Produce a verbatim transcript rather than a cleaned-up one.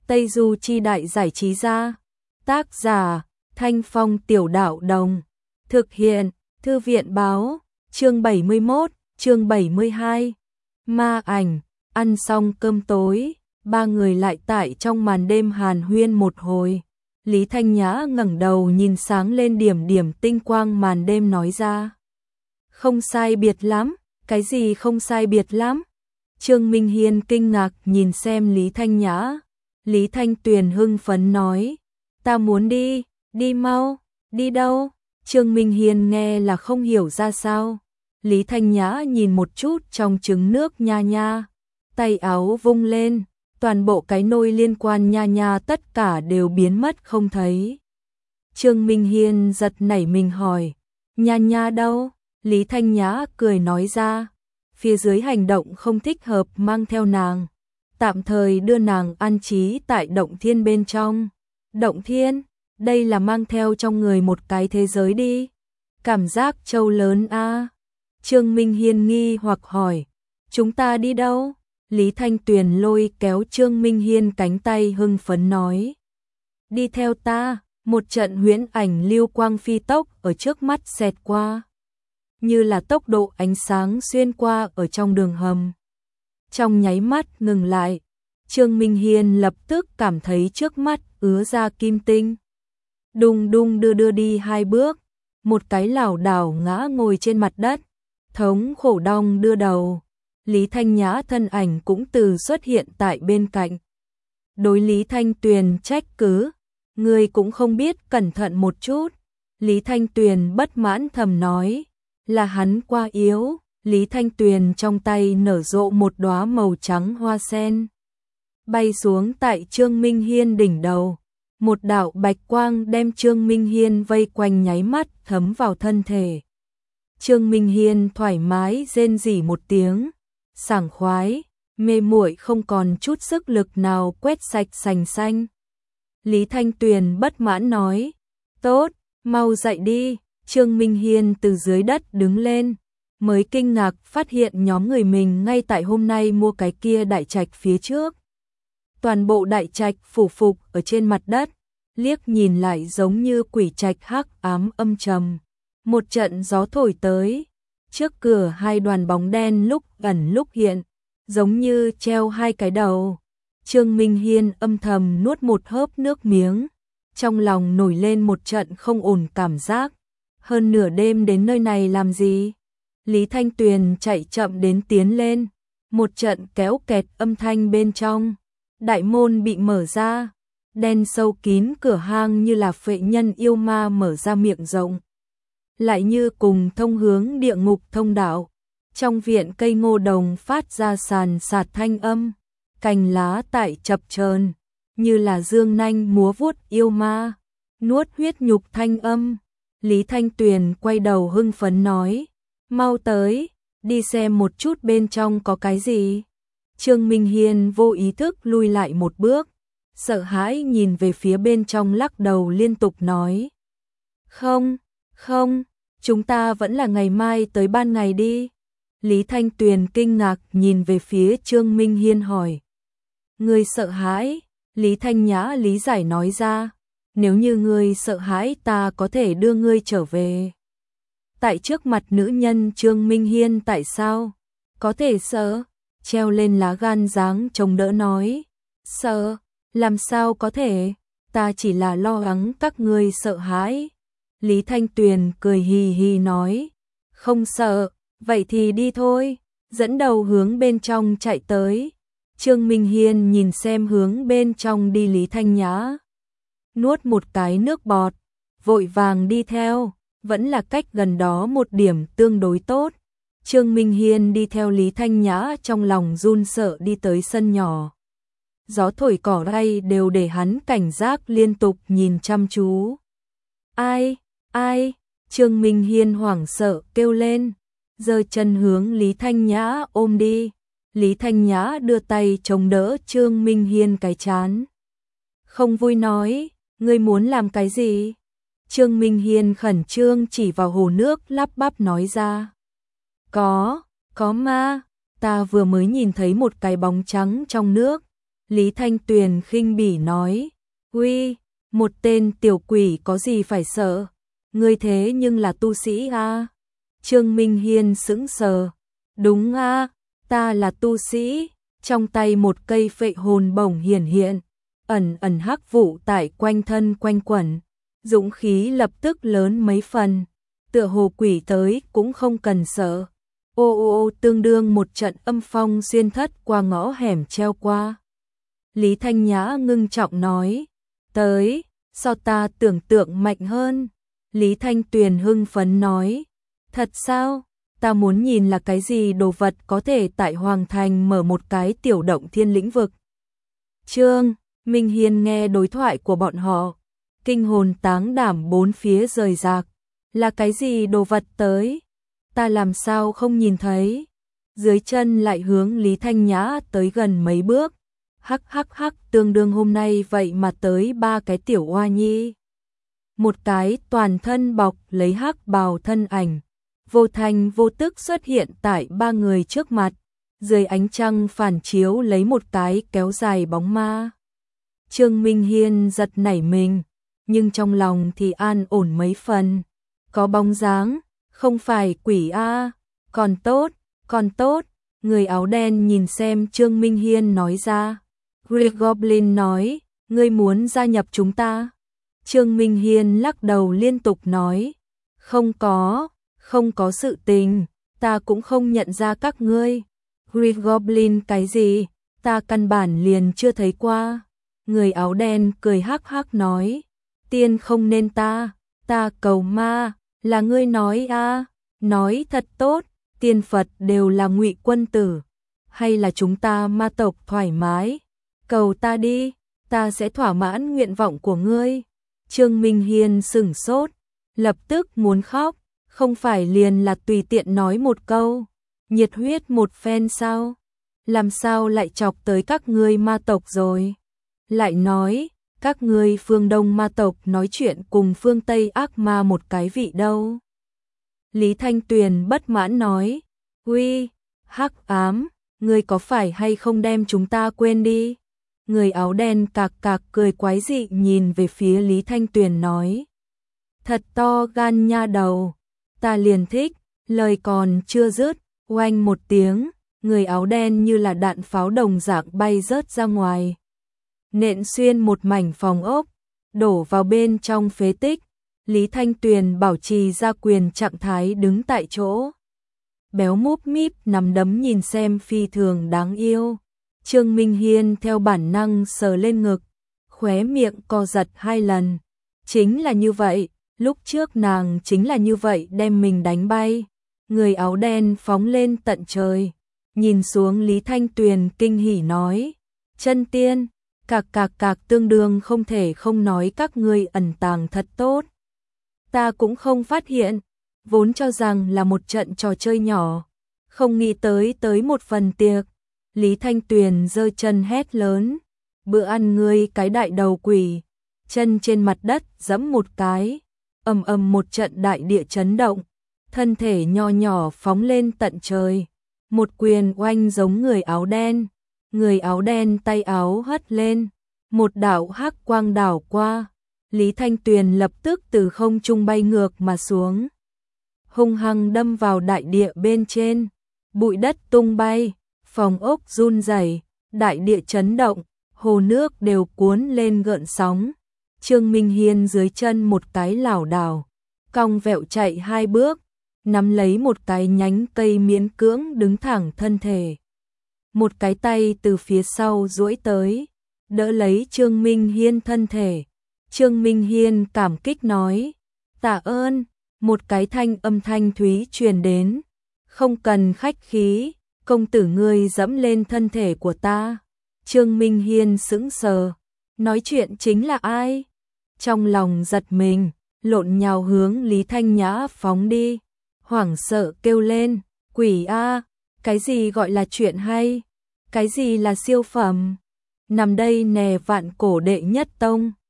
Tây Du Chi Đại Giải Trí Gia. Tác giả Thanh Phong Tiểu Đạo Đồng. Thực hiện Thư viện Báo. Chương bảy mươi mốt, chương bảy mươi hai. Ma ảnh. Ăn xong cơm tối, ba người lại tại trong màn đêm hàn huyên một hồi. Lý Thanh Nhã ngẩng đầu nhìn sáng lên điểm điểm tinh quang màn đêm nói ra. Không sai biệt lắm, cái gì không sai biệt lắm? Trương Minh Hiên kinh ngạc nhìn xem Lý Thanh Nhã. Lý Thanh Tuyền hưng phấn nói, ta muốn đi, đi mau, đi đâu? Trương Minh Hiên nghe là không hiểu ra sao. Lý Thanh Nhã nhìn một chút trong trứng nước nha nha, tay áo vung lên, toàn bộ cái nôi liên quan nha nha tất cả đều biến mất không thấy. Trương Minh Hiên giật nảy mình hỏi, nha nha đâu? Lý Thanh Nhã cười nói ra, phía dưới hành động không thích hợp mang theo nàng, tạm thời đưa nàng an trí tại động thiên bên trong. Động thiên, đây là mang theo trong người một cái thế giới đi. Cảm giác trâu lớn a. À. Trương Minh Hiên nghi hoặc hỏi, chúng ta đi đâu? Lý Thanh Tuyền lôi kéo Trương Minh Hiên cánh tay hưng phấn nói, đi theo ta. Một trận huyễn ảnh lưu quang phi tốc ở trước mắt xẹt qua, như là tốc độ ánh sáng xuyên qua ở trong đường hầm. Trong nháy mắt ngừng lại, Trương Minh Hiên lập tức cảm thấy trước mắt ứa ra kim tinh. Đùng đùng đưa đưa đi hai bước, một cái lảo đảo ngã ngồi trên mặt đất, thống khổ đong đưa đầu. Lý Thanh Nhã thân ảnh cũng từ xuất hiện tại bên cạnh. Đối Lý Thanh Tuyền trách cứ, người cũng không biết cẩn thận một chút. Lý Thanh Tuyền bất mãn thầm nói, là hắn quá yếu. Lý Thanh Tuyền trong tay nở rộ một đóa màu trắng hoa sen, bay xuống tại Trương Minh Hiên đỉnh đầu. Một đạo bạch quang đem Trương Minh Hiên vây quanh nháy mắt thấm vào thân thể. Trương Minh Hiên thoải mái rên rỉ một tiếng, sảng khoái, mê muội không còn chút sức lực nào quét sạch sành xanh. Lý Thanh Tuyền bất mãn nói, tốt, mau dậy đi. Trương Minh Hiên từ dưới đất đứng lên, mới kinh ngạc phát hiện nhóm người mình ngay tại hôm nay mua cái kia đại trạch phía trước. Toàn bộ đại trạch phủ phục ở trên mặt đất, liếc nhìn lại giống như quỷ trạch hắc ám âm trầm. Một trận gió thổi tới, trước cửa hai đoàn bóng đen lúc ẩn lúc hiện, giống như treo hai cái đầu. Trương Minh Hiên âm thầm nuốt một hớp nước miếng, trong lòng nổi lên một trận không ổn cảm giác. Hơn nửa đêm đến nơi này làm gì? Lý Thanh Tuyền chạy chậm đến tiến lên, một trận kéo kẹt âm thanh bên trong. Đại môn bị mở ra, đen sâu kín cửa hang như là phệ nhân yêu ma mở ra miệng rộng, lại như cùng thông hướng địa ngục thông đạo. Trong viện cây ngô đồng phát ra sàn sạt thanh âm, cành lá tại chập chờn, như là dương nanh múa vuốt yêu ma, nuốt huyết nhục thanh âm. Lý Thanh Tuyền quay đầu hưng phấn nói, mau tới, đi xem một chút bên trong có cái gì. Trương Minh Hiên vô ý thức lui lại một bước, sợ hãi nhìn về phía bên trong lắc đầu liên tục nói, không, không, chúng ta vẫn là ngày mai tới ban ngày đi. Lý Thanh Tuyền kinh ngạc nhìn về phía Trương Minh Hiên hỏi, ngươi sợ hãi? Lý Thanh Nhã lý giải nói ra, nếu như ngươi sợ hãi ta có thể đưa ngươi trở về. Tại trước mặt nữ nhân Trương Minh Hiên tại sao có thể sợ? Treo lên lá gan dáng chống đỡ nói, sợ, làm sao có thể, ta chỉ là lo lắng các ngươi sợ hãi. Lý Thanh Tuyền cười hì hì nói, không sợ, vậy thì đi thôi, dẫn đầu hướng bên trong chạy tới. Trương Minh Hiên nhìn xem hướng bên trong đi Lý Thanh Nhã, nuốt một cái nước bọt, vội vàng đi theo, vẫn là cách gần đó một điểm tương đối tốt. Trương Minh Hiên đi theo Lý Thanh Nhã trong lòng run sợ đi tới sân nhỏ. Gió thổi cỏ ray đều để hắn cảnh giác liên tục nhìn chăm chú. Ai, ai, Trương Minh Hiên hoảng sợ kêu lên, giơ chân hướng Lý Thanh Nhã ôm đi. Lý Thanh Nhã đưa tay chống đỡ Trương Minh Hiên cái trán. Không vui nói, ngươi muốn làm cái gì? Trương Minh Hiên khẩn trương chỉ vào hồ nước lắp bắp nói ra. Có, có ma, ta vừa mới nhìn thấy một cái bóng trắng trong nước. Lý Thanh Tuyền khinh bỉ nói, uy, một tên tiểu quỷ có gì phải sợ, ngươi thế nhưng là tu sĩ a. Trương Minh Hiên sững sờ, đúng a, ta là tu sĩ, trong tay một cây phệ hồn bổng hiển hiện, ẩn ẩn hắc vụ tại quanh thân quanh quẩn, dũng khí lập tức lớn mấy phần, tựa hồ quỷ tới cũng không cần sợ. Ô ô ô tương đương một trận âm phong xuyên thất qua ngõ hẻm treo qua. Lý Thanh Nhã ngưng trọng nói, tới, so ta tưởng tượng mạnh hơn. Lý Thanh Tuyền hưng phấn nói, thật sao, ta muốn nhìn là cái gì đồ vật có thể tại Hoàng Thành mở một cái tiểu động thiên lĩnh vực. Trương Minh Hiên nghe đối thoại của bọn họ, kinh hồn táng đảm bốn phía rời rạc, là cái gì đồ vật tới, ta làm sao không nhìn thấy. Dưới chân lại hướng Lý Thanh Nhã tới gần mấy bước, hắc hắc hắc, tương đương hôm nay vậy mà tới ba cái tiểu oa nhi. Một cái toàn thân bọc lấy hắc bào thân ảnh, vô thanh vô tức xuất hiện tại ba người trước mặt, dưới ánh trăng phản chiếu lấy một cái kéo dài bóng ma. Trương Minh Hiên giật nảy mình, nhưng trong lòng thì an ổn mấy phần, có bóng dáng, không phải quỷ a, còn tốt, còn tốt. Người áo đen nhìn xem Trương Minh Hiên nói ra. Grey Goblin nói, ngươi muốn gia nhập chúng ta? Trương Minh Hiên lắc đầu liên tục nói, không có, không có sự tình, ta cũng không nhận ra các ngươi. Grey Goblin cái gì, ta căn bản liền chưa thấy qua. Người áo đen cười hắc hắc nói, tiên không nên ta, ta cầu ma, là ngươi nói a, nói thật tốt, tiên Phật đều là ngụy quân tử, hay là chúng ta ma tộc thoải mái, cầu ta đi, ta sẽ thỏa mãn nguyện vọng của ngươi. Trương Minh Hiên sửng sốt, lập tức muốn khóc, không phải liền là tùy tiện nói một câu, nhiệt huyết một phen sao, làm sao lại chọc tới các ngươi ma tộc rồi. Lại nói, các ngươi phương Đông ma tộc nói chuyện cùng phương Tây ác ma một cái vị đâu. Lý Thanh Tuyền bất mãn nói, uy, hắc ám, ngươi có phải hay không đem chúng ta quên đi. Người áo đen cạc cạc cười quái dị nhìn về phía Lý Thanh Tuyền nói, thật to gan nha đầu, ta liền thích. Lời còn chưa dứt, oanh một tiếng, người áo đen như là đạn pháo đồng dạng bay rớt ra ngoài, nện xuyên một mảnh phòng ốc, đổ vào bên trong phế tích. Lý Thanh Tuyền bảo trì ra quyền trạng thái đứng tại chỗ, béo múp míp nắm đấm nhìn xem phi thường đáng yêu. Trương Minh Hiên theo bản năng sờ lên ngực, khóe miệng co giật hai lần. Chính là như vậy, lúc trước nàng chính là như vậy đem mình đánh bay. Người áo đen phóng lên tận trời, nhìn xuống Lý Thanh Tuyền kinh hỉ nói, chân tiên, cạc cạc cạc, tương đương không thể không nói các ngươi ẩn tàng thật tốt. Ta cũng không phát hiện, vốn cho rằng là một trận trò chơi nhỏ, không nghĩ tới tới một phần tiệc. Lý Thanh Tuyền giơ chân hét lớn, bữa ăn ngươi cái đại đầu quỷ. Chân trên mặt đất giẫm một cái, ầm ầm một trận đại địa chấn động, thân thể nho nhỏ phóng lên tận trời, một quyền oanh giống người áo đen. Người áo đen tay áo hất lên, một đạo hắc quang đảo qua, Lý Thanh Tuyền lập tức từ không trung bay ngược mà xuống, hung hăng đâm vào đại địa bên trên, bụi đất tung bay, phòng ốc run rẩy, đại địa chấn động, hồ nước đều cuốn lên gợn sóng. Trương Minh Hiên dưới chân một cái lảo đảo, cong vẹo chạy hai bước, nắm lấy một cái nhánh cây miễn cưỡng đứng thẳng thân thể. Một cái tay từ phía sau duỗi tới, đỡ lấy Trương Minh Hiên thân thể. Trương Minh Hiên cảm kích nói, tạ ơn. Một cái thanh âm thanh thúy truyền đến, không cần khách khí, công tử ngươi dẫm lên thân thể của ta. Trương Minh Hiên sững sờ, nói chuyện chính là ai? Trong lòng giật mình, lộn nhào hướng Lý Thanh Nhã phóng đi, hoảng sợ kêu lên, quỷ a, cái gì gọi là chuyện hay? Cái gì là siêu phẩm? Nằm đây nè vạn cổ đệ nhất tông.